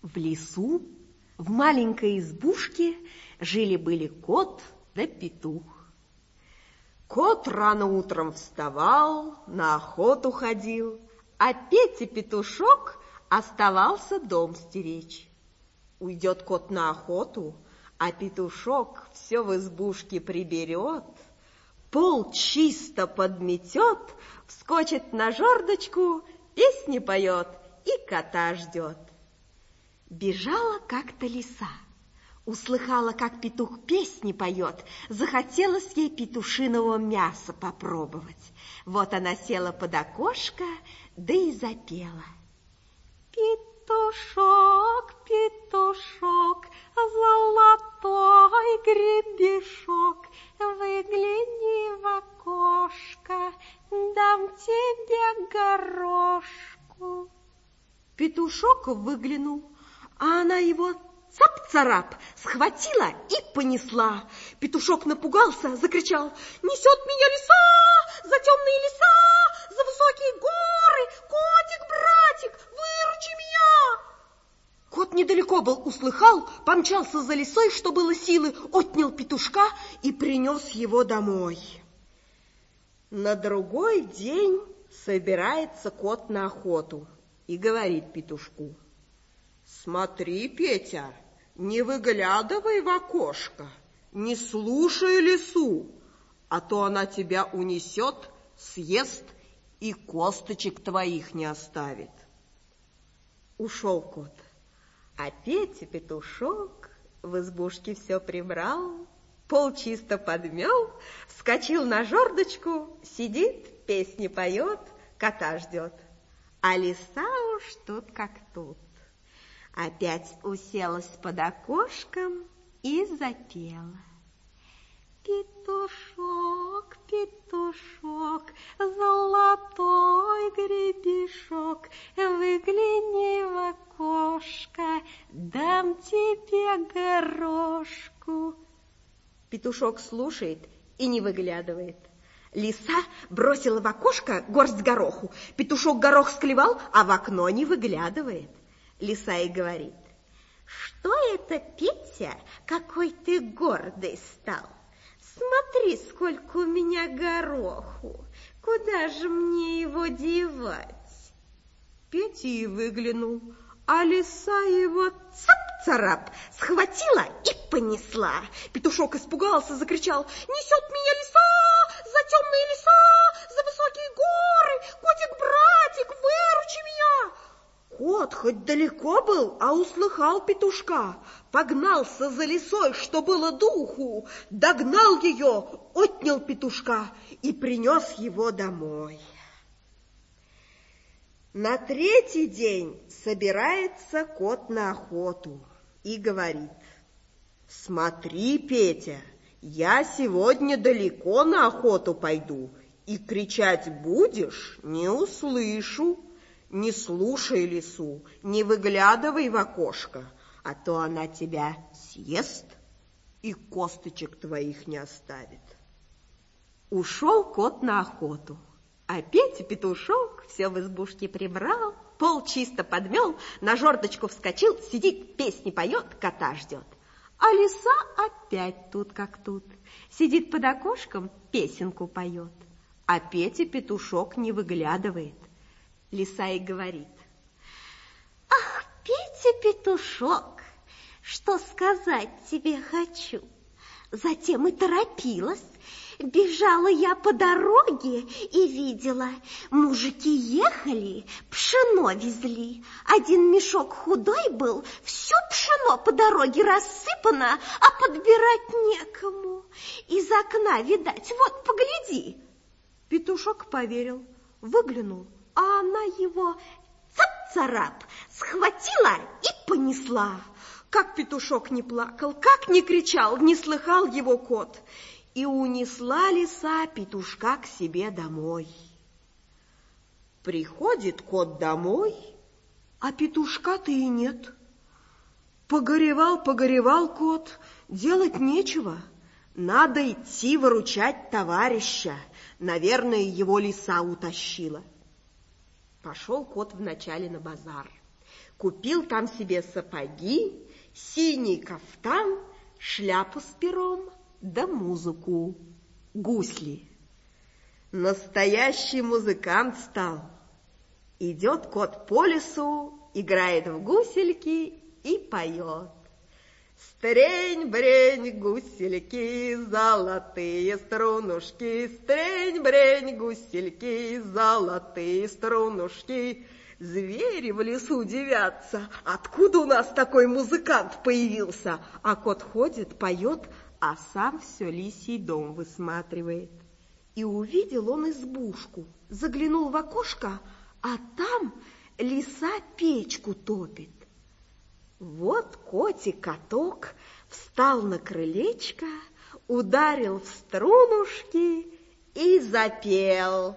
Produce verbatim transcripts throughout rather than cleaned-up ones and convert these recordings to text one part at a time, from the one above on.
В лесу, в маленькой избушке, жили-были кот да петух. Кот рано утром вставал, на охоту ходил, а Петя-петушок оставался дом стеречь. Уйдет кот на охоту, а петушок все в избушке приберет, пол чисто подметет, вскочит на жердочку, песни поет и кота ждет. Бежала как-то лиса, услыхала, как петух песни поет, захотелось ей петушиного мяса попробовать. Вот она села под окошко, да и запела. Петушок, петушок, золотой гребешок, выгляни в окошко, дам тебе горошку. Петушок выглянул, а она его цап-царап схватила и понесла. Петушок напугался, закричал: «Несет меня лиса, за темные леса, за высокие горы! Котик-братик, выручи меня!» Кот недалеко был, услыхал, помчался за лисой, что было силы, отнял петушка и принес его домой. На другой день собирается кот на охоту и говорит петушку: «Смотри, Петя, не выглядывай в окошко, не слушай лису, а то она тебя унесет, съест и косточек твоих не оставит». Ушел кот, а Петя-петушок в избушке все прибрал, пол чисто подмел, вскочил на жердочку, сидит, песни поет, кота ждет. А лиса уж тут как тут. Опять уселась под окошком и запела. Петушок, петушок, золотой гребешок, выгляни в окошко, дам тебе горошку. Петушок слушает и не выглядывает. Лиса бросила в окошко горсть гороху. Петушок горох склевал, а в окно не выглядывает. Лиса и говорит: «Что это, Петя, какой ты гордый стал? Смотри, сколько у меня гороху. Куда же мне его девать?» Петя и выглянул, а лиса его цап-царап схватила и понесла. Петушок испугался, закричал: «Несет меня лиса, за темные леса, за высокие горы! Котик-братик, выручи меня!» Кот хоть далеко был, а услыхал петушка, погнался за лисой, что было духу, догнал ее, отнял петушка и принес его домой. На третий день собирается кот на охоту и говорит: «Смотри, Петя, я сегодня далеко на охоту пойду, и кричать будешь — не услышу. Не слушай лису, не выглядывай в окошко, а то она тебя съест и косточек твоих не оставит». Ушел кот на охоту, а Петя-петушок все в избушке прибрал, пол чисто подмел, на жердочку вскочил, сидит, песни поет, кота ждет. А лиса опять тут как тут, сидит под окошком, песенку поет, а Петя-петушок не выглядывает. Лиса и говорит: «Ах, Петя-петушок, что сказать тебе хочу. Затем и торопилась. Бежала я по дороге и видела, мужики ехали, пшено везли. Один мешок худой был, все пшено по дороге рассыпано, а подбирать некому. Из окна видать, вот погляди». Петушок поверил, выглянул, а она его цап-царап схватила и понесла. Как петушок не плакал, как не кричал, не слыхал его кот. И унесла лиса петушка к себе домой. Приходит кот домой, а петушка-то и нет. Погоревал, погоревал кот, делать нечего. Надо идти выручать товарища. Наверное, его лиса утащила. Пошел кот вначале на базар. Купил там себе сапоги, синий кафтан, шляпу с пером, да музыку, гусли. Настоящий музыкант стал. Идет кот по лесу, играет в гусельки и поет. Стрень-брень, гусельки, золотые струнушки, стрень-брень, гусельки, золотые струнушки. Звери в лесу дивятся, откуда у нас такой музыкант появился? А кот ходит, поет, а сам все лисий дом высматривает. И увидел он избушку, заглянул в окошко, а там лиса печку топит. Вот котик-каток встал на крылечко, ударил в струнушки и запел.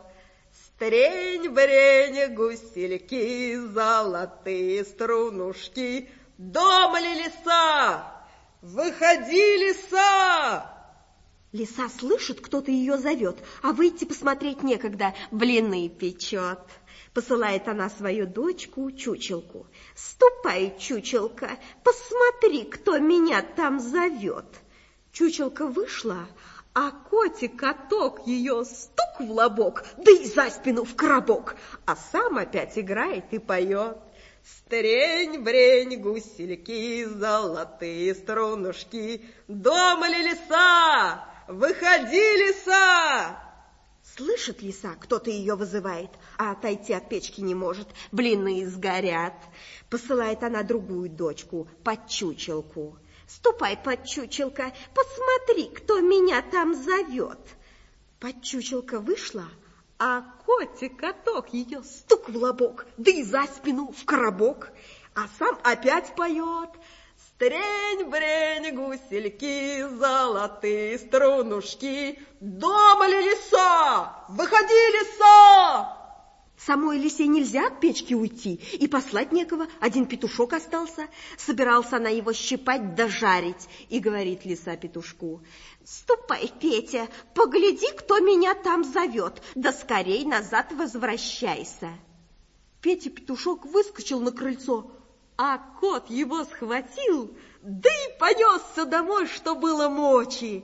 Стрень-брень, гусельки, золотые струнушки. Дома ли лиса? Выходи, лиса! Лиса слышит, кто-то ее зовет, а выйти посмотреть некогда, блины печет. Посылает она свою дочку, чучелку. «Ступай, чучелка, посмотри, кто меня там зовет». Чучелка вышла, а котик-каток ее стук в лобок, да и за спину в коробок, а сам опять играет и поет. Стрень-брень, гусельки, золотые струнушки. Дома ли лиса? Выходи, лиса! Слышит лиса, кто-то ее вызывает, а отойти от печки не может, блины сгорят. Посылает она другую дочку, подчучелку. «Ступай, подчучелка, посмотри, кто меня там зовет». Подчучелка вышла, а котик-каток ее стук в лобок, да и за спину в коробок, а сам опять поет. Стрень-брень, гусельки, золотые струнушки. Дома ли лиса? Выходи, лиса! Самой лисе нельзя от печки уйти, и послать некого. Один петушок остался. Собирался она его щипать да жарить, и говорит лиса петушку: «Ступай, Петя, погляди, кто меня там зовет, да скорей назад возвращайся». Петя-петушок выскочил на крыльцо, а кот его схватил, да и понесся домой, что было мочи.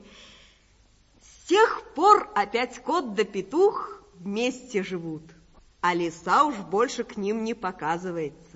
С тех пор опять кот да петух вместе живут, а лиса уж больше к ним не показывается.